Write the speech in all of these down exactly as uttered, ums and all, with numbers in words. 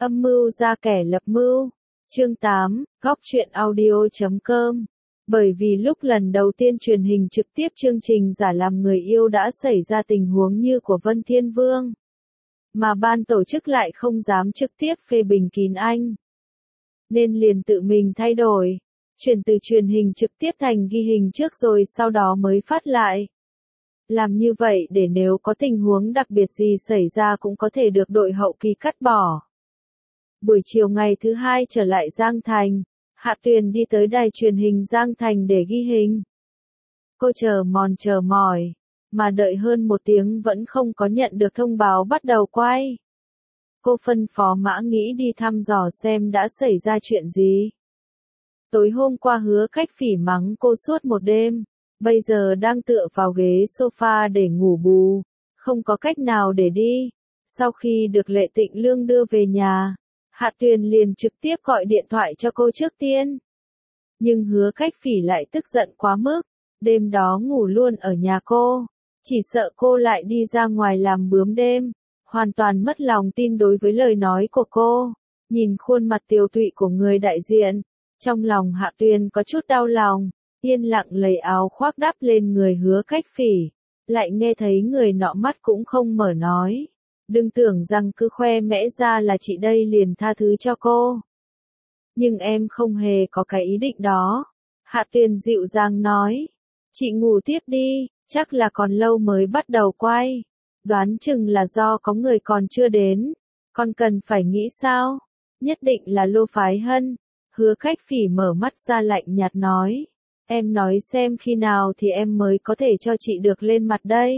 Âm mưu ra kẻ lập mưu. Chương tám, góc truyện audio chấm com. Bởi vì lúc lần đầu tiên truyền hình trực tiếp chương trình Giả làm người yêu đã xảy ra tình huống như của Vân Thiên Vương, mà ban tổ chức lại không dám trực tiếp phê bình kín anh, nên liền tự mình thay đổi, chuyển từ truyền hình trực tiếp thành ghi hình trước rồi sau đó mới phát lại. Làm như vậy để nếu có tình huống đặc biệt gì xảy ra cũng có thể được đội hậu kỳ cắt bỏ. Buổi chiều ngày thứ hai trở lại Giang Thành, Hạ Tuyền đi tới đài truyền hình Giang Thành để ghi hình. Cô chờ mòn chờ mỏi, mà đợi hơn một tiếng vẫn không có nhận được thông báo bắt đầu quay. Cô phân phó Mã Nghĩ đi thăm dò xem đã xảy ra chuyện gì. Tối hôm qua Hứa Cách Phỉ mắng cô suốt một đêm, bây giờ đang tựa vào ghế sofa để ngủ bù, không có cách nào để đi. Sau khi được Lệ Tịnh Lương đưa về nhà, Hạ Tuyền liền trực tiếp gọi điện thoại cho cô trước tiên. Nhưng Hứa Cách Phỉ lại tức giận quá mức, đêm đó ngủ luôn ở nhà cô, chỉ sợ cô lại đi ra ngoài làm bướm đêm, hoàn toàn mất lòng tin đối với lời nói của cô. Nhìn khuôn mặt tiều tụy của người đại diện, trong lòng Hạ Tuyền có chút đau lòng, yên lặng lấy áo khoác đắp lên người Hứa Cách Phỉ, lại nghe thấy người nọ mắt cũng không mở nói. Đừng tưởng rằng cứ khoe mẽ ra là chị đây liền tha thứ cho cô. Nhưng em không hề có cái ý định đó. Hạ Tuyền dịu dàng nói. Chị ngủ tiếp đi, chắc là còn lâu mới bắt đầu quay. Đoán chừng là do có người còn chưa đến. Con cần phải nghĩ sao? Nhất định là Lô Phái Hân. Hứa Cách Phỉ mở mắt ra lạnh nhạt nói. Em nói xem khi nào thì em mới có thể cho chị được lên mặt đây.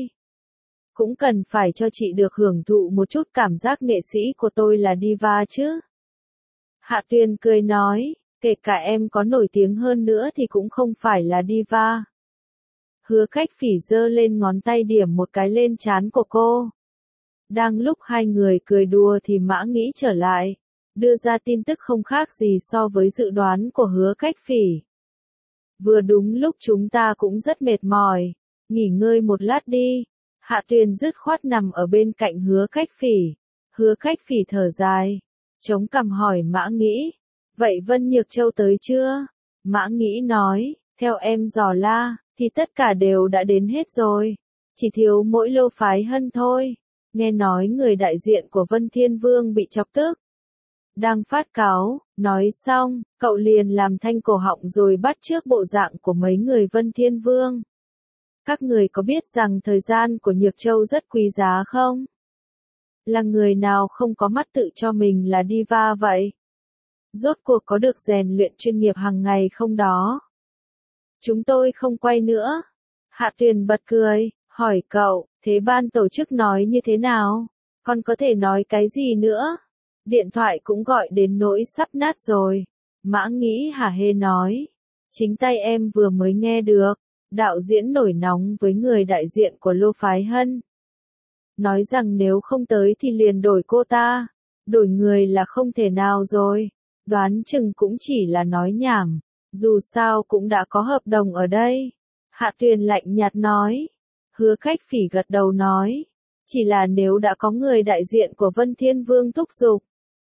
Cũng cần phải cho chị được hưởng thụ một chút cảm giác nghệ sĩ của tôi là diva chứ. Hạ Tuyền cười nói, kể cả em có nổi tiếng hơn nữa thì cũng không phải là diva. Hứa Cách Phỉ giơ lên ngón tay điểm một cái lên trán của cô. Đang lúc hai người cười đùa thì Mã Nghĩ trở lại, đưa ra tin tức không khác gì so với dự đoán của Hứa Cách Phỉ. Vừa đúng lúc chúng ta cũng rất mệt mỏi, nghỉ ngơi một lát đi. Hạ Tuyền dứt khoát nằm ở bên cạnh Hứa Cách Phỉ. Hứa Cách Phỉ thở dài, chống cằm hỏi Mã Nghĩ, vậy Vân Nhược Châu tới chưa? Mã Nghĩ nói, theo em dò la, thì tất cả đều đã đến hết rồi, chỉ thiếu mỗi Lô Phái Hân thôi. Nghe nói người đại diện của Vân Thiên Vương bị chọc tức, đang phát cáo. Nói xong, cậu liền làm thanh cổ họng rồi bắt chước bộ dạng của mấy người Vân Thiên Vương. Các người có biết rằng thời gian của Nhược Châu rất quý giá không? Là người nào không có mắt tự cho mình là diva vậy? Rốt cuộc có được rèn luyện chuyên nghiệp hàng ngày không đó? Chúng tôi không quay nữa. Hạ Tuyền bật cười, hỏi cậu, thế ban tổ chức nói như thế nào? Còn có thể nói cái gì nữa? Điện thoại cũng gọi đến nỗi sắp nát rồi. Mã Nghĩ hả hê nói. Chính tay em vừa mới nghe được. Đạo diễn nổi nóng với người đại diện của Lô Phái Hân. Nói rằng nếu không tới thì liền đổi cô ta. Đổi người là không thể nào rồi. Đoán chừng cũng chỉ là nói nhảm. Dù sao cũng đã có hợp đồng ở đây. Hạ Tuyền lạnh nhạt nói. Hứa Cách Phỉ gật đầu nói. Chỉ là nếu đã có người đại diện của Vân Thiên Vương thúc giục,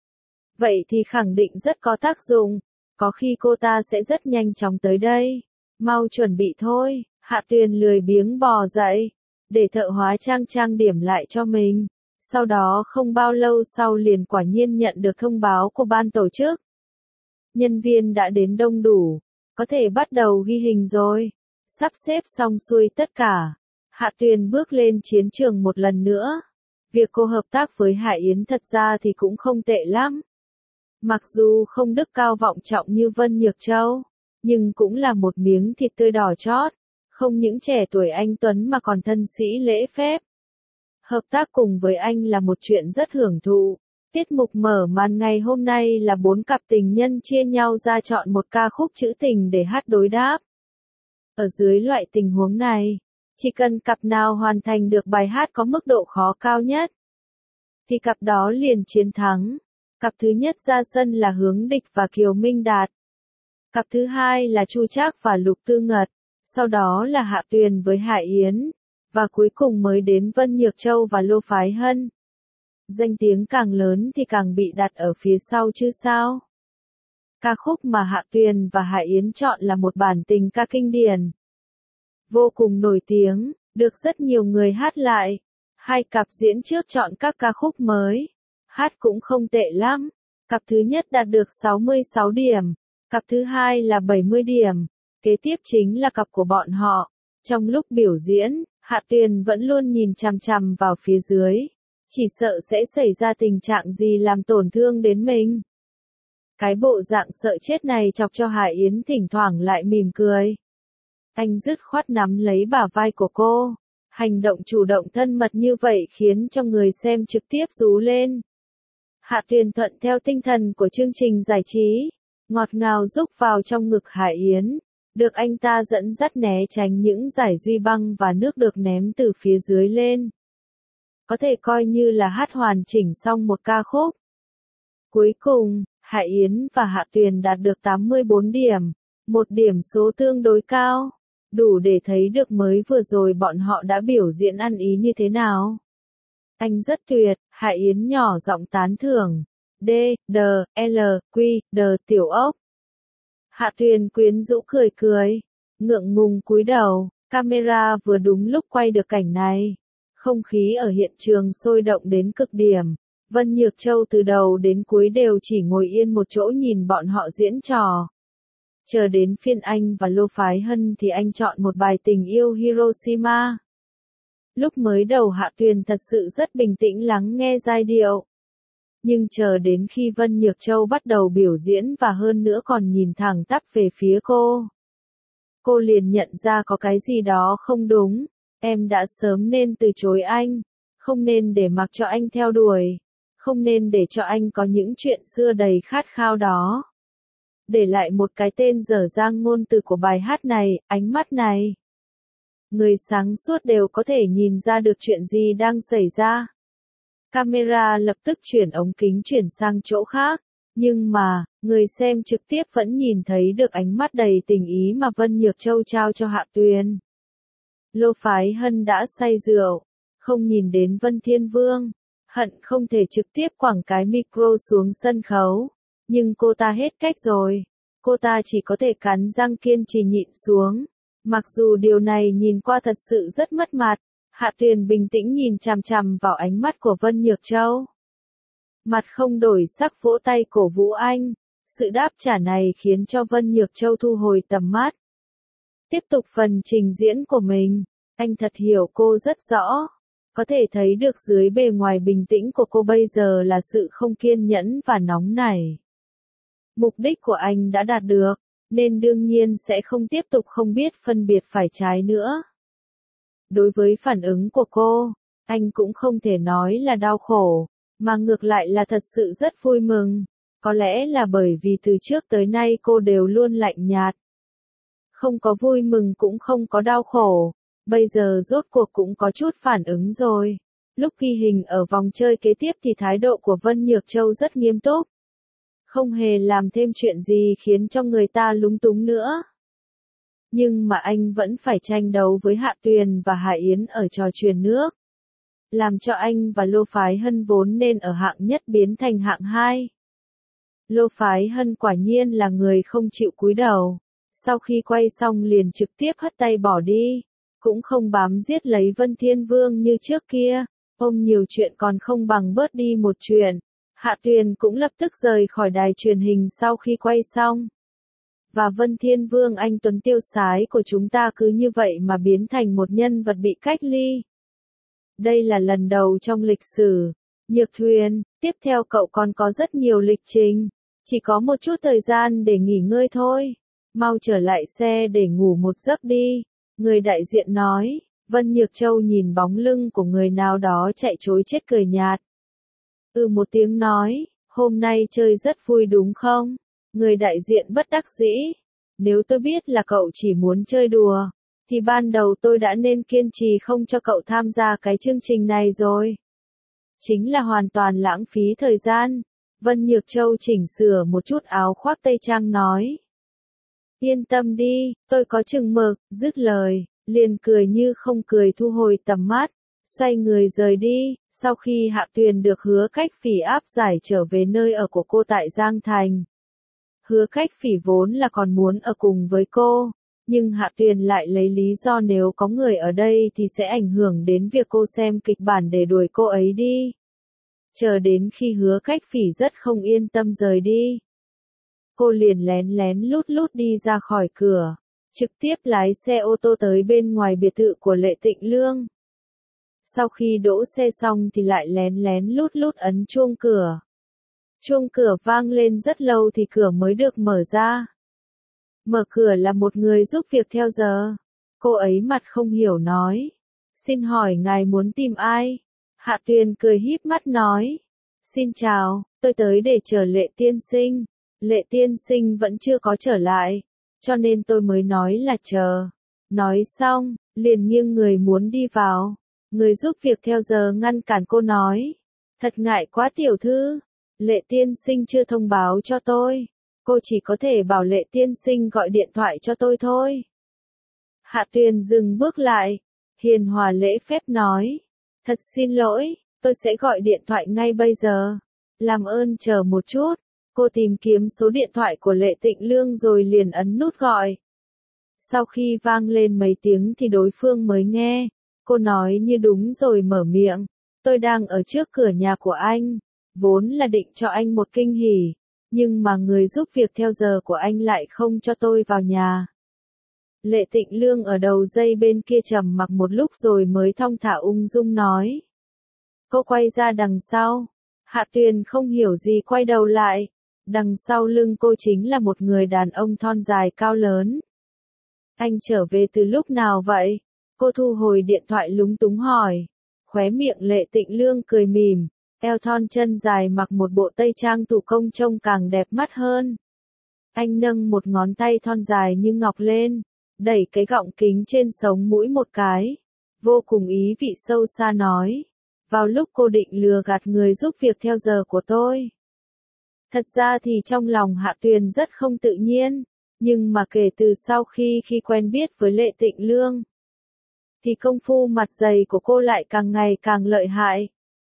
vậy thì khẳng định rất có tác dụng. Có khi cô ta sẽ rất nhanh chóng tới đây. Mau chuẩn bị thôi. Hạ Tuyền lười biếng bò dậy, để thợ hóa trang trang điểm lại cho mình. Sau đó không bao lâu sau liền quả nhiên nhận được thông báo của ban tổ chức. Nhân viên đã đến đông đủ, có thể bắt đầu ghi hình rồi. Sắp xếp xong xuôi tất cả, Hạ Tuyền bước lên chiến trường một lần nữa. Việc cô hợp tác với Hải Yến thật ra thì cũng không tệ lắm. Mặc dù không đức cao vọng trọng như Vân Nhược Châu, nhưng cũng là một miếng thịt tươi đỏ chót. Không những trẻ tuổi anh tuấn mà còn thân sĩ lễ phép. Hợp tác cùng với anh là một chuyện rất hưởng thụ. Tiết mục mở màn ngày hôm nay là bốn cặp tình nhân chia nhau ra chọn một ca khúc trữ tình để hát đối đáp. Ở dưới loại tình huống này, chỉ cần cặp nào hoàn thành được bài hát có mức độ khó cao nhất, thì cặp đó liền chiến thắng. Cặp thứ nhất ra sân là Hướng Địch và Kiều Minh Đạt. Cặp thứ hai là Chu Trác và Lục Tư Ngật. Sau đó là Hạ Tuyền với Hải Yến, và cuối cùng mới đến Vân Nhược Châu và Lô Phái Hân. Danh tiếng càng lớn thì càng bị đặt ở phía sau chứ sao. Ca khúc mà Hạ Tuyền và Hải Yến chọn là một bản tình ca kinh điển. Vô cùng nổi tiếng, được rất nhiều người hát lại. Hai cặp diễn trước chọn các ca khúc mới. Hát cũng không tệ lắm. Cặp thứ nhất đạt được sáu mươi sáu điểm. Cặp thứ hai là bảy mươi điểm. Kế tiếp chính là cặp của bọn họ. Trong lúc biểu diễn, Hạ Tuyền vẫn luôn nhìn chằm chằm vào phía dưới. Chỉ sợ sẽ xảy ra tình trạng gì làm tổn thương đến mình. Cái bộ dạng sợ chết này chọc cho Hải Yến thỉnh thoảng lại mỉm cười. Anh dứt khoát nắm lấy bả vai của cô. Hành động chủ động thân mật như vậy khiến cho người xem trực tiếp rú lên. Hạ Tuyền thuận theo tinh thần của chương trình giải trí. Ngọt ngào rúc vào trong ngực Hải Yến. Được anh ta dẫn dắt né tránh những giải duy băng và nước được ném từ phía dưới lên. Có thể coi như là hát hoàn chỉnh xong một ca khúc. Cuối cùng, Hải Yến và Hạ Tuyền đạt được tám mươi bốn điểm. Một điểm số tương đối cao. Đủ để thấy được mới vừa rồi bọn họ đã biểu diễn ăn ý như thế nào. Anh rất tuyệt, Hải Yến nhỏ giọng tán thưởng. D, D, L, Q, D tiểu ốc. Hạ Tuyền quyến rũ cười cười. Ngượng ngùng cúi đầu, camera vừa đúng lúc quay được cảnh này. Không khí ở hiện trường sôi động đến cực điểm. Vân Nhược Châu từ đầu đến cuối đều chỉ ngồi yên một chỗ nhìn bọn họ diễn trò. Chờ đến phiên anh và Lô Phái Hân thì anh chọn một bài tình yêu Hiroshima. Lúc mới đầu Hạ Tuyền thật sự rất bình tĩnh lắng nghe giai điệu. Nhưng chờ đến khi Vân Nhược Châu bắt đầu biểu diễn và hơn nữa còn nhìn thẳng tắp về phía cô. Cô liền nhận ra có cái gì đó không đúng. Em đã sớm nên từ chối anh. Không nên để mặc cho anh theo đuổi. Không nên để cho anh có những chuyện xưa đầy khát khao đó. Để lại một cái tên dở dang ngôn từ của bài hát này, ánh mắt này. Người sáng suốt đều có thể nhìn ra được chuyện gì đang xảy ra. Camera lập tức chuyển ống kính chuyển sang chỗ khác. Nhưng mà, người xem trực tiếp vẫn nhìn thấy được ánh mắt đầy tình ý mà Vân Nhược Châu trao cho Hạ Tuyền. Lô Phái Hân đã say rượu. Không nhìn đến Vân Thiên Vương. Hận không thể trực tiếp quẳng cái micro xuống sân khấu. Nhưng cô ta hết cách rồi. Cô ta chỉ có thể cắn răng kiên trì nhịn xuống. Mặc dù điều này nhìn qua thật sự rất mất mặt. Hạ Tuyền bình tĩnh nhìn chằm chằm vào ánh mắt của Vân Nhược Châu. Mặt không đổi sắc vỗ tay cổ vũ anh. Sự đáp trả này khiến cho Vân Nhược Châu thu hồi tầm mắt. Tiếp tục phần trình diễn của mình. Anh thật hiểu cô rất rõ. Có thể thấy được dưới bề ngoài bình tĩnh của cô bây giờ là sự không kiên nhẫn và nóng nảy. Mục đích của anh đã đạt được, nên đương nhiên sẽ không tiếp tục không biết phân biệt phải trái nữa. Đối với phản ứng của cô, anh cũng không thể nói là đau khổ, mà ngược lại là thật sự rất vui mừng. Có lẽ là bởi vì từ trước tới nay cô đều luôn lạnh nhạt. Không có vui mừng cũng không có đau khổ. Bây giờ rốt cuộc cũng có chút phản ứng rồi. Lúc ghi hình ở vòng chơi kế tiếp thì thái độ của Vân Nhược Châu rất nghiêm túc. Không hề làm thêm chuyện gì khiến cho người ta lúng túng nữa. Nhưng mà anh vẫn phải tranh đấu với Hạ Tuyền và Hải Yến ở trò chuyền nước. Làm cho anh và Lô Phái Hân vốn nên ở hạng nhất biến thành hạng hai. Lô Phái Hân quả nhiên là người không chịu cúi đầu. Sau khi quay xong liền trực tiếp hất tay bỏ đi. Cũng không bám giết lấy Vân Thiên Vương như trước kia. Ôm nhiều chuyện còn không bằng bớt đi một chuyện. Hạ Tuyền cũng lập tức rời khỏi đài truyền hình sau khi quay xong. Và Vân Thiên Vương anh tuấn tiêu sái của chúng ta cứ như vậy mà biến thành một nhân vật bị cách ly. Đây là lần đầu trong lịch sử. Nhược Thuyền, tiếp theo cậu còn có rất nhiều lịch trình. Chỉ có một chút thời gian để nghỉ ngơi thôi. Mau trở lại xe để ngủ một giấc đi. Người đại diện nói. Vân Nhược Châu nhìn bóng lưng của người nào đó chạy trối chết cười nhạt. Ừ một tiếng nói, hôm nay chơi rất vui đúng không? Người đại diện bất đắc dĩ. Nếu tôi biết là cậu chỉ muốn chơi đùa, thì ban đầu tôi đã nên kiên trì không cho cậu tham gia cái chương trình này rồi. Chính là hoàn toàn lãng phí thời gian. Vân Nhược Châu chỉnh sửa một chút áo khoác tây trang nói. Yên tâm đi, tôi có chừng mực, dứt lời, liền cười như không cười thu hồi tầm mắt, xoay người rời đi, Sau khi Hạ Tuyền được Hứa Cách Phỉ áp giải trở về nơi ở của cô tại Giang Thành. Hứa Cách Phỉ vốn là còn muốn ở cùng với cô, nhưng Hạ Tuyền lại lấy lý do nếu có người ở đây thì sẽ ảnh hưởng đến việc cô xem kịch bản để đuổi cô ấy đi. Chờ đến khi Hứa Cách Phỉ rất không yên tâm rời đi, cô liền lén lén lút lút đi ra khỏi cửa, trực tiếp lái xe ô tô tới bên ngoài biệt thự của Lệ Tịnh Lương. Sau khi đỗ xe xong thì lại lén lén lút lút ấn chuông cửa. Chuông cửa vang lên rất lâu thì cửa mới được mở ra. Mở cửa là một người giúp việc theo giờ. Cô ấy mặt không hiểu nói. Xin hỏi ngài muốn tìm ai? Hạ Tuyền cười híp mắt nói. Xin chào, tôi tới để chờ Lệ tiên sinh. Lệ tiên sinh vẫn chưa có trở lại, cho nên tôi mới nói là chờ. Nói xong, liền nghiêng người muốn đi vào. Người giúp việc theo giờ ngăn cản cô nói. Thật ngại quá tiểu thư. Lệ tiên sinh chưa thông báo cho tôi. Cô chỉ có thể bảo Lệ tiên sinh gọi điện thoại cho tôi thôi. Hạ Tuyền dừng bước lại. Hiền hòa lễ phép nói. Thật xin lỗi, tôi sẽ gọi điện thoại ngay bây giờ. Làm ơn chờ một chút. Cô tìm kiếm số điện thoại của Lệ Tịnh Lương rồi liền ấn nút gọi. Sau khi vang lên mấy tiếng thì đối phương mới nghe. Cô nói như đúng rồi mở miệng. Tôi đang ở trước cửa nhà của anh. Vốn là định cho anh một kinh hỉ. Nhưng mà người giúp việc theo giờ của anh lại không cho tôi vào nhà. Lệ Tịnh Lương ở đầu dây bên kia trầm mặc một lúc rồi mới thong thả ung dung nói. Cô quay ra đằng sau. Hạ Tuyền không hiểu gì quay đầu lại. Đằng sau lưng cô chính là một người đàn ông thon dài cao lớn. Anh trở về từ lúc nào vậy? Cô thu hồi điện thoại lúng túng hỏi. Khóe miệng Lệ Tịnh Lương cười mỉm. Eo thon chân dài mặc một bộ tây trang thủ công trông càng đẹp mắt hơn. Anh nâng một ngón tay thon dài như ngọc lên, đẩy cái gọng kính trên sống mũi một cái. Vô cùng ý vị sâu xa nói. Vào lúc cô định lừa gạt người giúp việc theo giờ của tôi. Thật ra thì trong lòng Hạ Tuyền rất không tự nhiên. Nhưng mà kể từ sau khi khi quen biết với Lệ Tịnh Lương, thì công phu mặt dày của cô lại càng ngày càng lợi hại.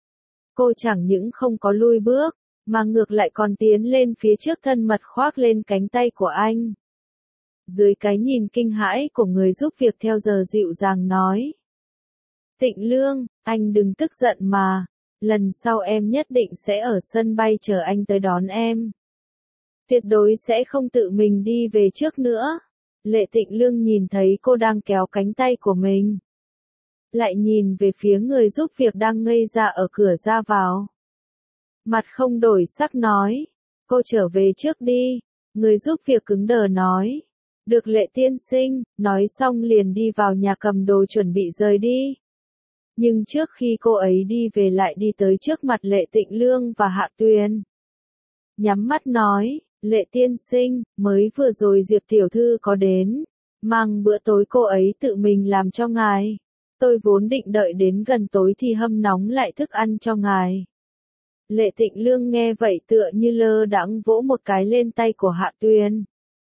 Cô chẳng những không có lui bước, mà ngược lại còn tiến lên phía trước thân mật khoác lên cánh tay của anh. Dưới cái nhìn kinh hãi của người giúp việc theo giờ dịu dàng nói. Tịnh Lương, anh đừng tức giận mà. Lần sau em nhất định sẽ ở sân bay chờ anh tới đón em. Tuyệt đối sẽ không tự mình đi về trước nữa. Lệ Tịnh Lương nhìn thấy cô đang kéo cánh tay của mình. Lại nhìn về phía người giúp việc đang ngây ra ở cửa ra vào. Mặt không đổi sắc nói. Cô trở về trước đi. Người giúp việc cứng đờ nói. Được Lệ tiên sinh, nói xong liền đi vào nhà cầm đồ chuẩn bị rời đi. Nhưng trước khi cô ấy đi về lại đi tới trước mặt Lệ Tịnh Lương và Hạ Tuyền. Nhắm mắt nói, Lệ tiên sinh, mới vừa rồi Diệp tiểu thư có đến, mang bữa tối cô ấy tự mình làm cho ngài. Tôi vốn định đợi đến gần tối thì hâm nóng lại thức ăn cho ngài. Lệ Tịnh Lương nghe vậy tựa như lơ đãng vỗ một cái lên tay của Hạ Tuyền.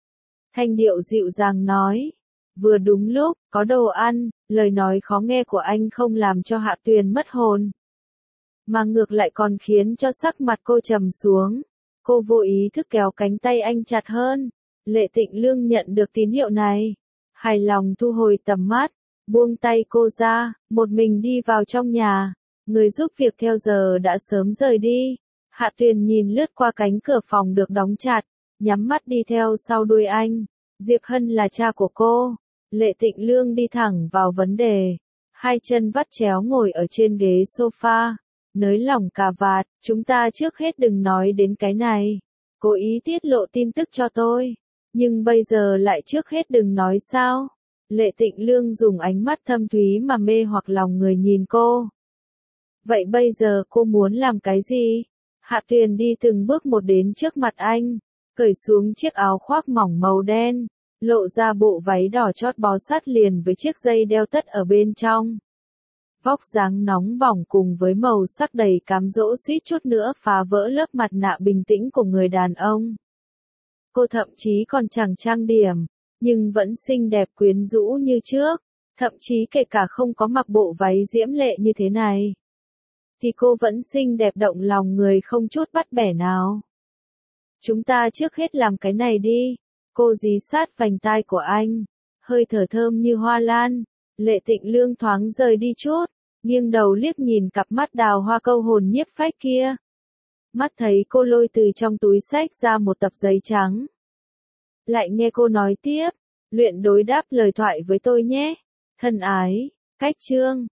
Thanh điệu dịu dàng nói. Vừa đúng lúc, có đồ ăn, lời nói khó nghe của anh không làm cho Hạ Tuyền mất hồn. Mà ngược lại còn khiến cho sắc mặt cô trầm xuống. Cô vô ý thức kéo cánh tay anh chặt hơn. Lệ Tịnh Lương nhận được tín hiệu này. Hài lòng thu hồi tầm mắt, buông tay cô ra, một mình đi vào trong nhà. Người giúp việc theo giờ đã sớm rời đi. Hạ Tuyền nhìn lướt qua cánh cửa phòng được đóng chặt, nhắm mắt đi theo sau đuôi anh. Diệp Hân là cha của cô. Lệ Tịnh Lương đi thẳng vào vấn đề. Hai chân vắt chéo ngồi ở trên ghế sofa. Nới lỏng cà vạt, chúng ta trước hết đừng nói đến cái này. Cố ý tiết lộ tin tức cho tôi. Nhưng bây giờ lại trước hết đừng nói sao. Lệ Tịnh Lương dùng ánh mắt thâm thúy mà mê hoặc lòng người nhìn cô. Vậy bây giờ cô muốn làm cái gì? Hạ Tuyền đi từng bước một đến trước mặt anh, cởi xuống chiếc áo khoác mỏng màu đen, lộ ra bộ váy đỏ chót bó sát liền với chiếc dây đeo tất ở bên trong. Vóc dáng nóng bỏng cùng với màu sắc đầy cám dỗ suýt chút nữa phá vỡ lớp mặt nạ bình tĩnh của người đàn ông. Cô thậm chí còn chẳng trang điểm, nhưng vẫn xinh đẹp quyến rũ như trước, thậm chí kể cả không có mặc bộ váy diễm lệ như thế này. thì cô vẫn xinh đẹp động lòng người không chút bắt bẻ nào. Chúng ta trước hết làm cái này đi. Cô dí sát vành tai của anh, hơi thở thơm như hoa lan. Lệ Tịnh Lương thoáng rời đi chút, nghiêng đầu liếc nhìn cặp mắt đào hoa câu hồn nhiếp phách kia. Mắt thấy cô lôi từ trong túi xách ra một tập giấy trắng. Lại nghe cô nói tiếp, luyện đối đáp lời thoại với tôi nhé. Thân ái, cách chương.